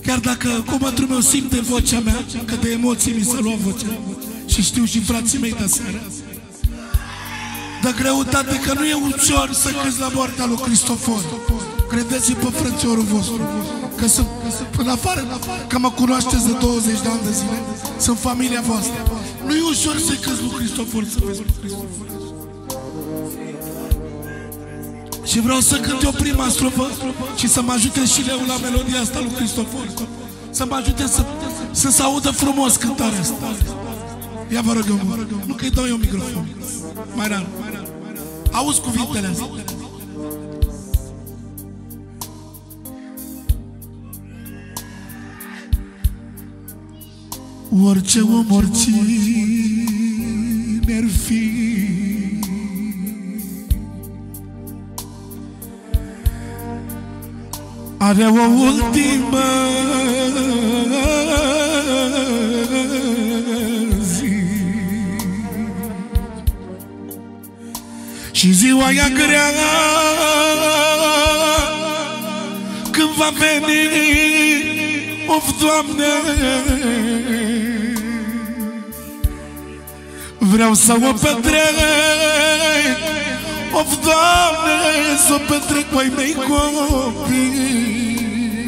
Chiar dacă comătrul meu simte vocea mea, că de emoții mi s-a luat vocea. Și știu și frații mei de seară. De greutate, că nu e ușor să cânti la moartea lui Cristofor. Credeți-i pe frățiorul vostru, că sunt în afară, că mă cunoașteți de 20 de ani de zile. Sunt familia voastră. Nu e ușor să cânti lui Cristofor, să vezi lui Cristofor. Și vreau să cânt eu prima strofă și să mă ajute și Leu la melodia asta lui Cristofor. Să mă ajute să se audă frumos cântarea asta. Ia vă rog eu, nu că-i dau eu microfon. Mai rar. Auzi cuvintele astea. Orice om, oricine-ar fi, are o ultimă zi. Și ziua ea grea când va veni, of, Doamne, vreau să o petrec, of, Doamne, să o petrec cu ai mei copii.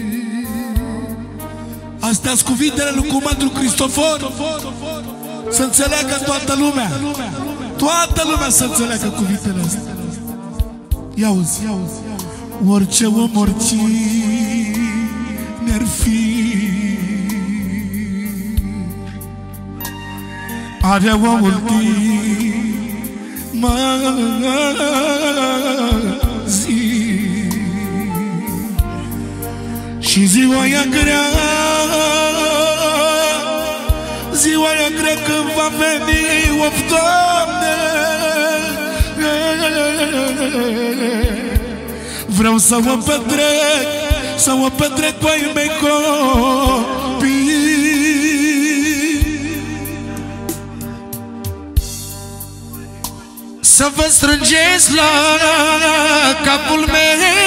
Astea-s cuvintele lui comandul Cristofor. Să înțeleagă toată lumea. Toată lumea să înțeleagă cuvintele astea. Ia-uzi, orice om, oricine-ar fi, are o ultimă zi. Și ziua ea grea, ziua ea grea când va veni, of, Doamne, vreau să o petrec, să o petrec cu ai mei copii. Să vă strângeți la capul meu,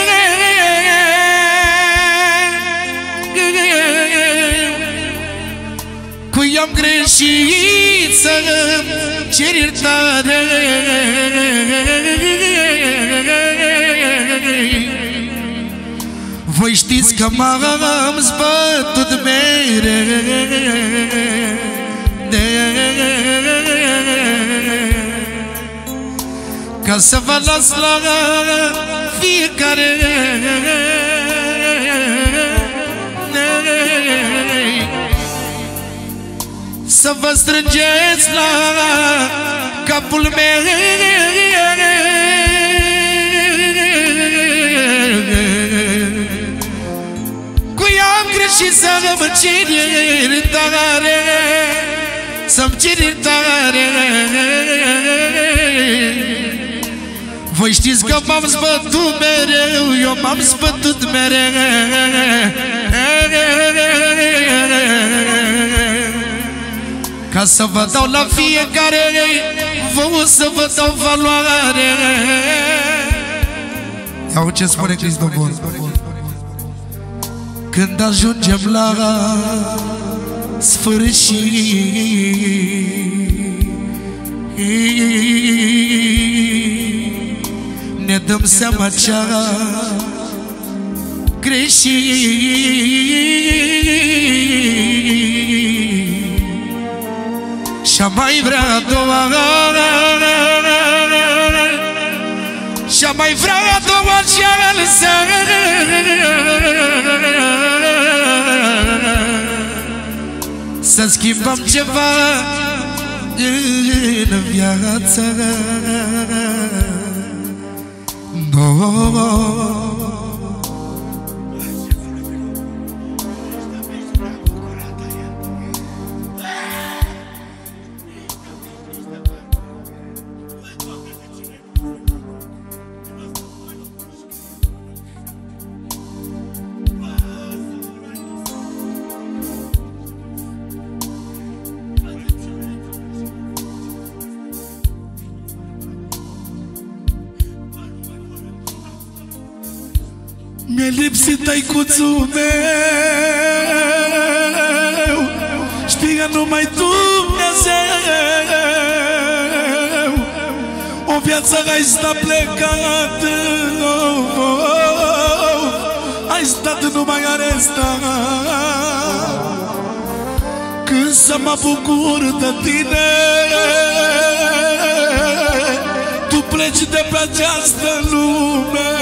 cu i-am greșit să-mi cer iertare. Voi știți că m-am zbătut mereu ca să vă las la fiecare. Să vă strângeți la capul meu, cu i-am greșit să-mi cer iertare, să-mi cer iertare. Voi știți că m-am zbătut mereu, eu m-am zbătut mereu ca să vă dau la fiecare, vouă să vă dau valoare. Iau ce spune Cristofor. Când ajungem la sfârșit, ne dăm seama ce-a greșit și-a mai vrea a doua, și-a mai vrea a doua șansă. Să schimbăm ceva în viață. Mi-a lipsit tăicuțul meu, numai Dumnezeu. O viață ai stat plecat, ai stat numai arestat. Când să mă bucur de tine, tu pleci de pe această lume.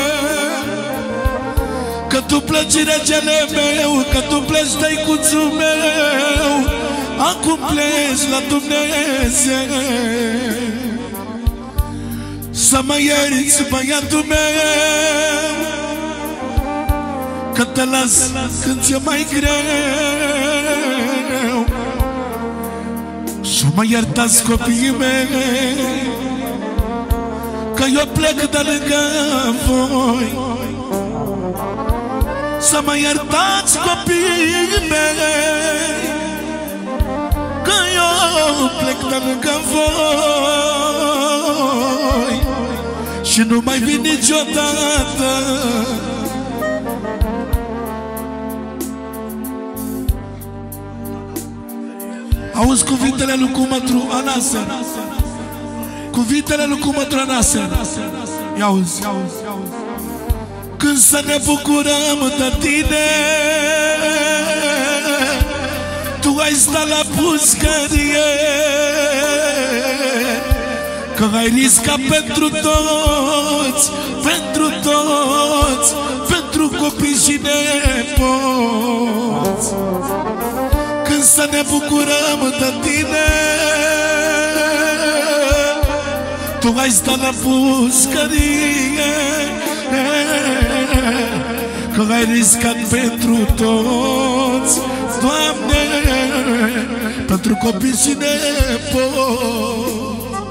Că tu pleci, regele meu, că tu pleci, tăicuțul meu, acum pleci la Dumnezeu. Să mă ierți, băiatul meu, că te las când ți-e mai greu. Să mă iertați, copiii mei, că eu plec de lângă voi. Să mă iertați, copiii mei, că eu plec de lângă voi și nu mai vin niciodată. Auzi cuvintele lui Cumătru Anase, cuvintele lui Cumătru Anase. Ia auzi. Când să ne bucurăm de tine, tu ai stat la pușcărie, că ai riscat pentru toți, pentru toți, pentru copii și nepoți. Când să ne bucurăm de tine, tu ai stat la pușcărie, că ai riscat pentru toți, Doamne, pentru copii și nepoți.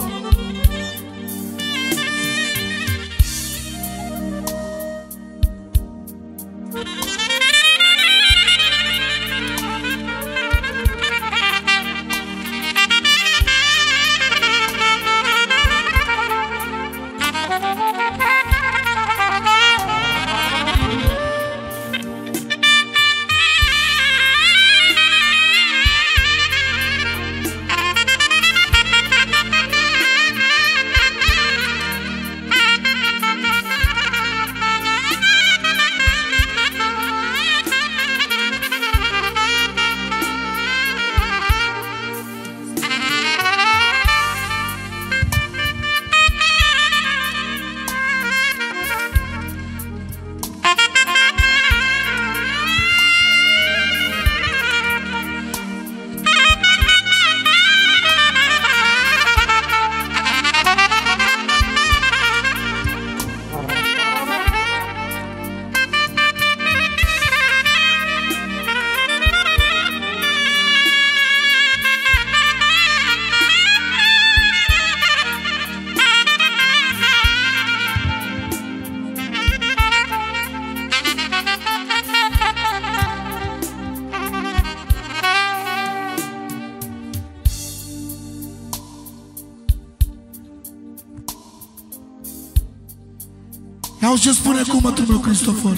Iau ce spune Cumătru meu Cristofor.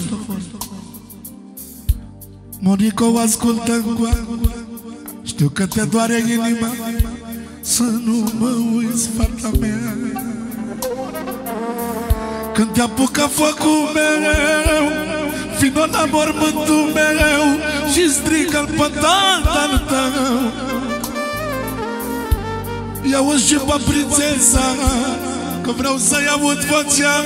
Monico, o ascultă încoa, știu că te doare inima, să nu mă uiți, fata mea. Când te apucă focul meu, vino la mormântul meu și strică-l pe tatăl tău. Ia-o-și și pe prințesa, că vreau să-i aud vocea,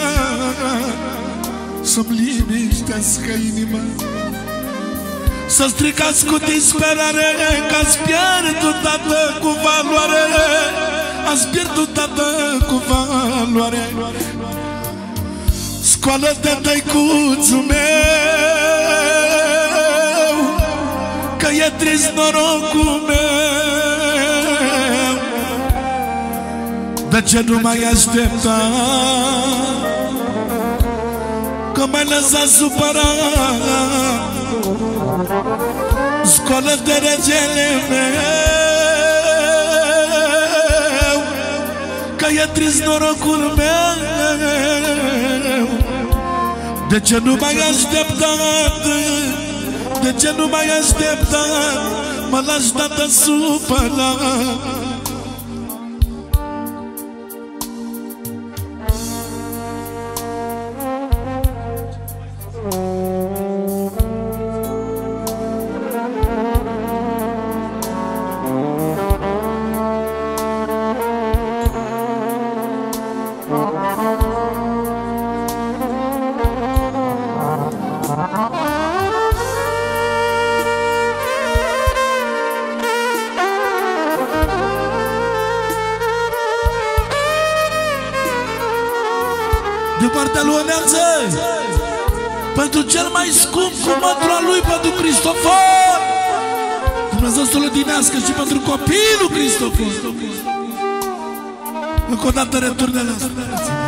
să-mi liniștească inima. Să stricați cu disperare, că ați pierdut, tată, cu valoare, ați pierdut, tată, cu valoare. Scoală-te, tăicuțul meu, că e trist norocul meu. De ce nu mai aștepta, că m-ai lăsat supărat? Scoală-te, regele meu, că e trist norocul meu. De ce nu mai așteptat? De ce nu mai așteptat? mă lași, tată, supărat. De partea lui Oneață, pentru cel mai scump cu mătura lui, pentru Cristofor. Dumnezeu să-l odinească și pentru copilul Cristofor. Încă o dată returnele astea.